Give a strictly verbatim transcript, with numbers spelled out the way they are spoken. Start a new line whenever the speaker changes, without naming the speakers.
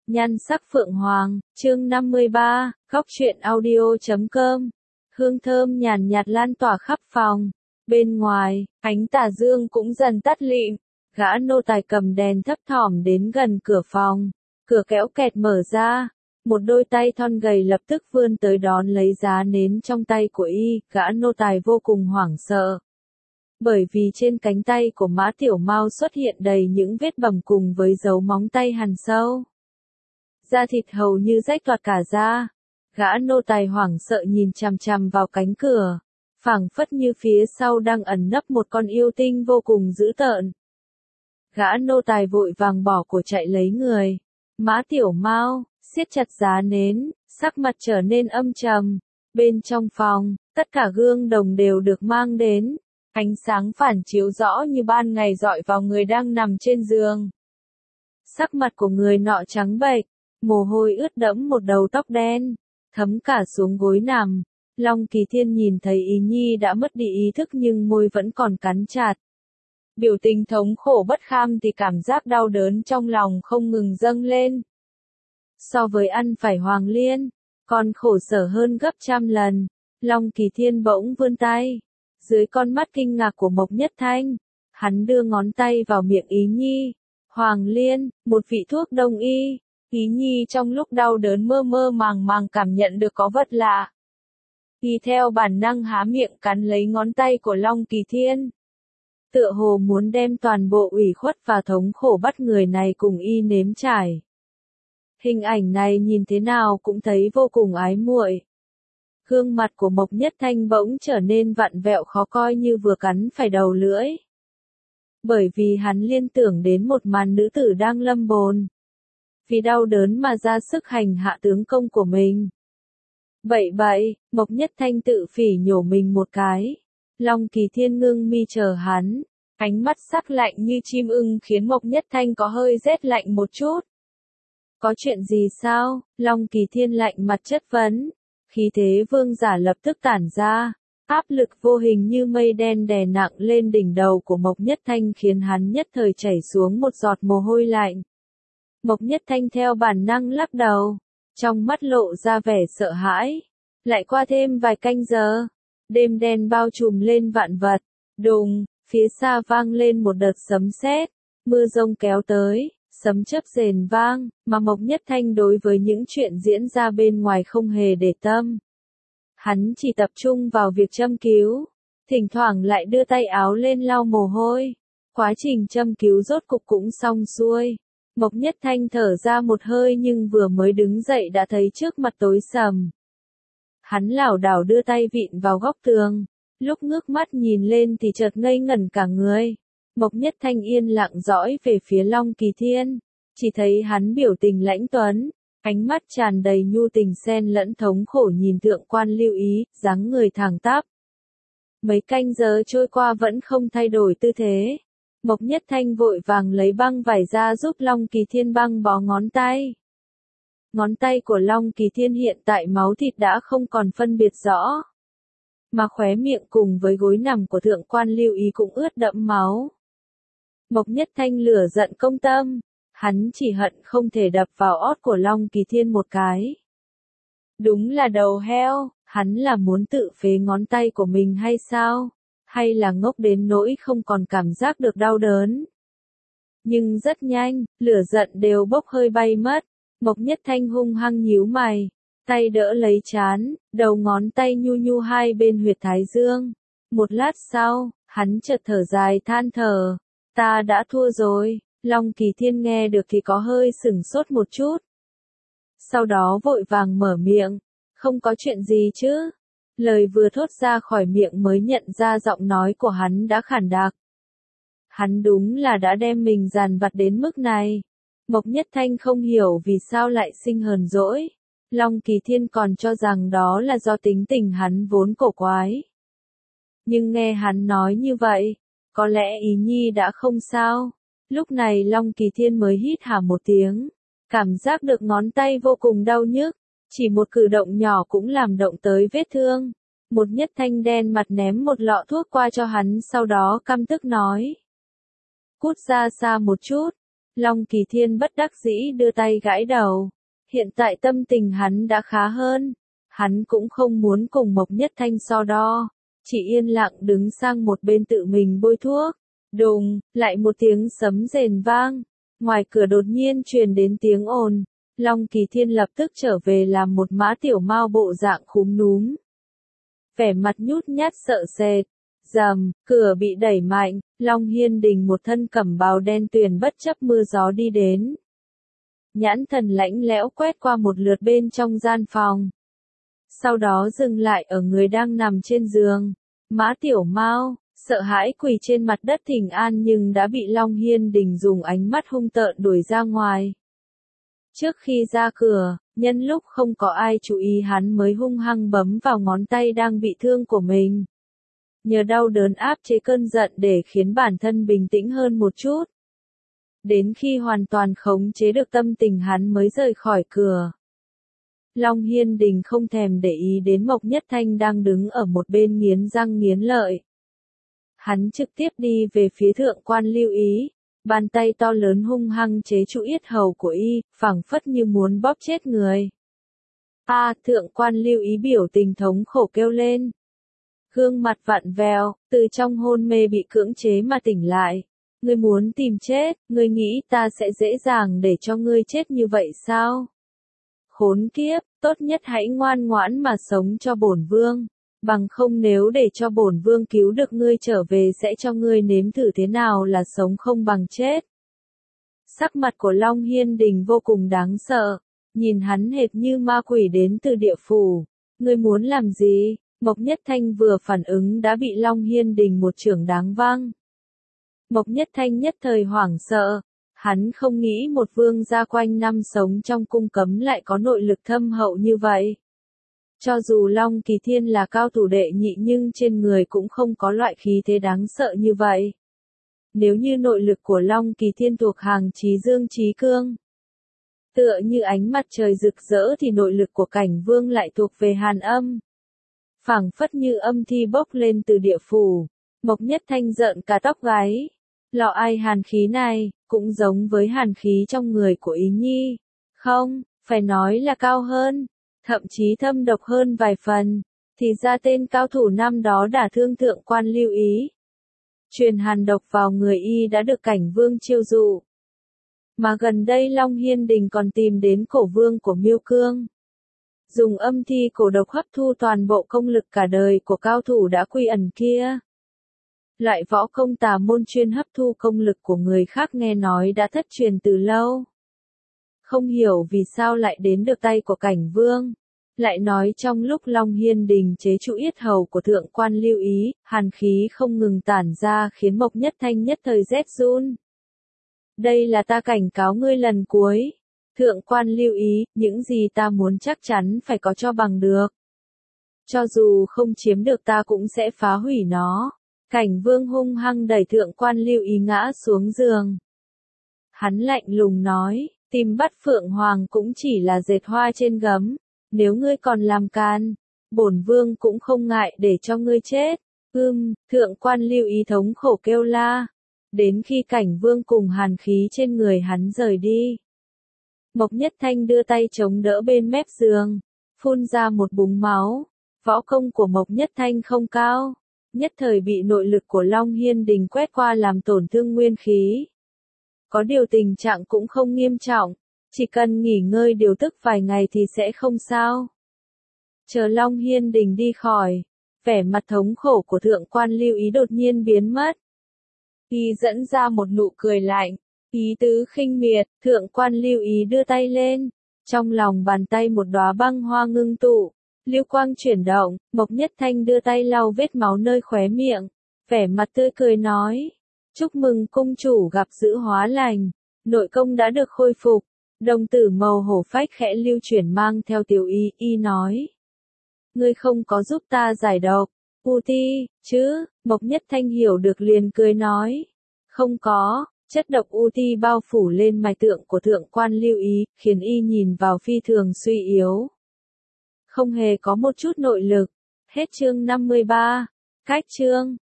Nhan sắc phượng hoàng, chương năm mươi ba, góc truyện audio chấm com. Hương thơm nhàn nhạt lan tỏa khắp phòng. Bên ngoài, ánh tà dương cũng dần tắt lịm. Gã nô tài cầm đèn thấp thỏm đến gần cửa phòng. Cửa kéo kẹt mở ra. Một đôi tay thon gầy lập tức vươn tới đón lấy giá nến trong tay của y. Gã nô tài vô cùng hoảng sợ. Bởi vì trên cánh tay của Mã Tiểu Mao xuất hiện đầy những vết bầm cùng với dấu móng tay hằn sâu. Da thịt hầu như rách toạc cả ra. Gã nô tài hoảng sợ nhìn chằm chằm vào cánh cửa, phảng phất như phía sau đang ẩn nấp một con yêu tinh vô cùng dữ tợn. Gã nô tài vội vàng bỏ của chạy lấy người. Mã Tiểu Mao siết chặt giá nến, sắc mặt trở nên âm trầm. Bên trong phòng, tất cả gương đồng đều được mang đến. Ánh sáng phản chiếu rõ như ban ngày rọi vào người đang nằm trên giường. Sắc mặt của người nọ trắng bệch, mồ hôi ướt đẫm một đầu tóc đen, thấm cả xuống gối nằm. Long Kỳ Thiên nhìn thấy Ý Nhi đã mất đi ý thức nhưng môi vẫn còn cắn chặt. Biểu tình thống khổ bất kham thì cảm giác đau đớn trong lòng không ngừng dâng lên. So với ăn phải hoàng liên, còn khổ sở hơn gấp trăm lần. Long Kỳ Thiên bỗng vươn tay. Dưới con mắt kinh ngạc của Mộc Nhất Thanh, hắn đưa ngón tay vào miệng Ý Nhi. Hoàng liên, một vị thuốc đông y. Ý Nhi trong lúc đau đớn mơ mơ màng màng cảm nhận được có vật lạ. Y theo bản năng há miệng cắn lấy ngón tay của Long Kỳ Thiên. Tựa hồ muốn đem toàn bộ ủy khuất và thống khổ bắt người này cùng y nếm trải. Hình ảnh này nhìn thế nào cũng thấy vô cùng ái muội. Gương mặt của Mộc Nhất Thanh bỗng trở nên vặn vẹo khó coi như vừa cắn phải đầu lưỡi. Bởi vì hắn liên tưởng đến một màn nữ tử đang lâm bồn. Vì đau đớn mà ra sức hành hạ tướng công của mình. Bậy bậy, Mộc Nhất Thanh tự phỉ nhổ mình một cái. Long Kỳ Thiên ngưng mi chờ hắn. Ánh mắt sắc lạnh như chim ưng khiến Mộc Nhất Thanh có hơi rét lạnh một chút. Có chuyện gì sao? Long Kỳ Thiên lạnh mặt chất vấn. Khí thế vương giả lập tức tản ra. Áp lực vô hình như mây đen đè nặng lên đỉnh đầu của Mộc Nhất Thanh khiến hắn nhất thời chảy xuống một giọt mồ hôi lạnh. Mộc Nhất Thanh theo bản năng lắc đầu, trong mắt lộ ra vẻ sợ hãi. Lại qua thêm vài canh giờ, đêm đen bao trùm lên vạn vật, đùng, phía xa vang lên một đợt sấm sét, mưa rông kéo tới, sấm chớp rền vang, mà Mộc Nhất Thanh đối với những chuyện diễn ra bên ngoài không hề để tâm. Hắn chỉ tập trung vào việc châm cứu, thỉnh thoảng lại đưa tay áo lên lau mồ hôi. Quá trình châm cứu rốt cục cũng xong xuôi. Mộc Nhất Thanh thở ra một hơi nhưng vừa mới đứng dậy đã thấy trước mặt tối sầm. Hắn lảo đảo đưa tay vịn vào góc tường, lúc ngước mắt nhìn lên thì chợt ngây ngẩn cả người. Mộc Nhất Thanh yên lặng dõi về phía Long Kỳ Thiên, chỉ thấy hắn biểu tình lãnh tuấn, ánh mắt tràn đầy nhu tình xen lẫn thống khổ nhìn Thượng quan Lưu Ý, dáng người thẳng tắp. Mấy canh giờ trôi qua vẫn không thay đổi tư thế. Mộc Nhất Thanh vội vàng lấy băng vải ra giúp Long Kỳ Thiên băng bó ngón tay. Ngón tay của Long Kỳ Thiên hiện tại máu thịt đã không còn phân biệt rõ. Mà khóe miệng cùng với gối nằm của Thượng quan Lưu Ý cũng ướt đẫm máu. Mộc Nhất Thanh lửa giận công tâm. Hắn chỉ hận không thể đập vào ót của Long Kỳ Thiên một cái. Đúng là đầu heo, hắn là muốn tự phế ngón tay của mình hay sao? Hay là ngốc đến nỗi không còn cảm giác được đau đớn? Nhưng rất nhanh, lửa giận đều bốc hơi bay mất. Mộc Nhất Thanh hung hăng nhíu mày, tay đỡ lấy trán, đầu ngón tay nhu nhu hai bên huyệt thái dương. Một lát sau, hắn chợt thở dài than thở, ta đã thua rồi. Long Kỳ Thiên nghe được thì có hơi sửng sốt một chút. Sau đó vội vàng mở miệng, không có chuyện gì chứ. Lời vừa thốt ra khỏi miệng mới nhận ra giọng nói của hắn đã khản đặc. Hắn đúng là đã đem mình dằn vặt đến mức này. Mộc Nhất Thanh không hiểu vì sao lại sinh hờn dỗi. Long Kỳ Thiên còn cho rằng đó là do tính tình hắn vốn cổ quái. Nhưng nghe hắn nói như vậy, có lẽ Ý Nhi đã không sao. Lúc này Long Kỳ Thiên mới hít hà một tiếng, cảm giác được ngón tay vô cùng đau nhức, chỉ một cử động nhỏ cũng làm động tới vết thương. Một Nhất Thanh đen mặt ném một lọ thuốc qua cho hắn sau đó căm tức nói. Cút ra xa một chút, Long Kỳ Thiên bất đắc dĩ đưa tay gãi đầu. Hiện tại tâm tình hắn đã khá hơn. Hắn cũng không muốn cùng Mộc Nhất Thanh so đo. Chỉ yên lặng đứng sang một bên tự mình bôi thuốc. Đùng, lại một tiếng sấm rền vang. Ngoài cửa đột nhiên truyền đến tiếng ồn. Long Kỳ Thiên lập tức trở về làm một mã tiểu mao bộ dạng khúm núm. Vẻ mặt nhút nhát sợ sệt. Rầm, cửa bị đẩy mạnh, Long Hiên Đình một thân cẩm bào đen tuyền bất chấp mưa gió đi đến. Nhãn thần lãnh lẽo quét qua một lượt bên trong gian phòng. Sau đó dừng lại ở người đang nằm trên giường. Mã Tiểu Mao, sợ hãi quỳ trên mặt đất thỉnh an nhưng đã bị Long Hiên Đình dùng ánh mắt hung tợn đuổi ra ngoài. Trước khi ra cửa, nhân lúc không có ai chú ý hắn mới hung hăng bấm vào ngón tay đang bị thương của mình. Nhờ đau đớn áp chế cơn giận để khiến bản thân bình tĩnh hơn một chút. Đến khi hoàn toàn khống chế được tâm tình hắn mới rời khỏi cửa. Long Hiên Đình không thèm để ý đến Mộc Nhất Thanh đang đứng ở một bên nghiến răng nghiến lợi. Hắn trực tiếp đi về phía thượng quan Lưu Ý, bàn tay to lớn hung hăng chế trụ yết hầu của y, phảng phất như muốn bóp chết người. A, à, thượng quan Lưu Ý biểu tình thống khổ kêu lên. Gương mặt vặn vẹo, từ trong hôn mê bị cưỡng chế mà tỉnh lại. Ngươi muốn tìm chết, ngươi nghĩ ta sẽ dễ dàng để cho ngươi chết như vậy sao? Khốn kiếp, tốt nhất hãy ngoan ngoãn mà sống cho bổn vương. Bằng không nếu để cho bổn vương cứu được ngươi trở về sẽ cho ngươi nếm thử thế nào là sống không bằng chết. Sắc mặt của Long Hiên Đình vô cùng đáng sợ. Nhìn hắn hệt như ma quỷ đến từ địa phủ. Ngươi muốn làm gì? Mộc Nhất Thanh vừa phản ứng đã bị Long Hiên Đình một chưởng đáng vang. Mộc Nhất Thanh nhất thời hoảng sợ. Hắn không nghĩ một vương gia quanh năm sống trong cung cấm lại có nội lực thâm hậu như vậy. Cho dù Long Kỳ Thiên là cao thủ đệ nhị nhưng trên người cũng không có loại khí thế đáng sợ như vậy. Nếu như nội lực của Long Kỳ Thiên thuộc hàng trí dương trí cương, tựa như ánh mặt trời rực rỡ thì nội lực của cảnh vương lại thuộc về hàn âm. Phảng phất như âm thi bốc lên từ địa phủ. Mộc Nhất Thanh giận cả tóc gáy. Lọ ai hàn khí này, cũng giống với hàn khí trong người của Ý Nhi. Không, phải nói là cao hơn, thậm chí thâm độc hơn vài phần. Thì ra tên cao thủ năm đó đả thương thượng quan Lưu Ý. Truyền hàn độc vào người y đã được cảnh vương chiêu dụ. Mà gần đây Long Hiên Đình còn tìm đến cổ vương của Miêu Cương. Dùng âm thi cổ độc hấp thu toàn bộ công lực cả đời của cao thủ đã quy ẩn kia. Loại võ công tà môn chuyên hấp thu công lực của người khác nghe nói đã thất truyền từ lâu. Không hiểu vì sao lại đến được tay của cảnh vương. Lại nói trong lúc Long Hiên Đình chế trụ yết hầu của thượng quan Lưu Ý, hàn khí không ngừng tản ra khiến Mộc Nhất Thanh nhất thời rét run. Đây là ta cảnh cáo ngươi lần cuối. Thượng quan Lưu Ý, những gì ta muốn chắc chắn phải có cho bằng được. Cho dù không chiếm được ta cũng sẽ phá hủy nó. Cảnh vương hung hăng đẩy thượng quan Lưu Ý ngã xuống giường. Hắn lạnh lùng nói, tìm bắt Phượng Hoàng cũng chỉ là dệt hoa trên gấm. Nếu ngươi còn làm can, bổn vương cũng không ngại để cho ngươi chết. Ưm, thượng quan Lưu Ý thống khổ kêu la. Đến khi cảnh vương cùng hàn khí trên người hắn rời đi. Mộc Nhất Thanh đưa tay chống đỡ bên mép giường, phun ra một búng máu. Võ công của Mộc Nhất Thanh không cao, nhất thời bị nội lực của Long Hiên Đình quét qua làm tổn thương nguyên khí. Có điều tình trạng cũng không nghiêm trọng, chỉ cần nghỉ ngơi điều tức vài ngày thì sẽ không sao. Chờ Long Hiên Đình đi khỏi, vẻ mặt thống khổ của thượng quan Lưu Ý đột nhiên biến mất. Y dẫn ra một nụ cười lạnh, ý tứ khinh miệt, thượng quan Lưu Ý đưa tay lên, trong lòng bàn tay một đóa băng hoa ngưng tụ, lưu quang chuyển động, Mộc Nhất Thanh đưa tay lau vết máu nơi khóe miệng, vẻ mặt tươi cười nói, chúc mừng cung chủ gặp dữ hóa lành, nội công đã được khôi phục. Đồng tử màu hổ phách khẽ lưu chuyển mang theo tiểu y, y nói. Ngươi không có giúp ta giải độc, U Ti, chứ, Mộc Nhất Thanh hiểu được liền cười nói. Không có, chất độc U Ti bao phủ lên mạch tượng của thượng quan Lưu Ý, khiến y nhìn vào phi thường suy yếu. Không hề có một chút nội lực. Hết chương năm mươi ba. Cách chương.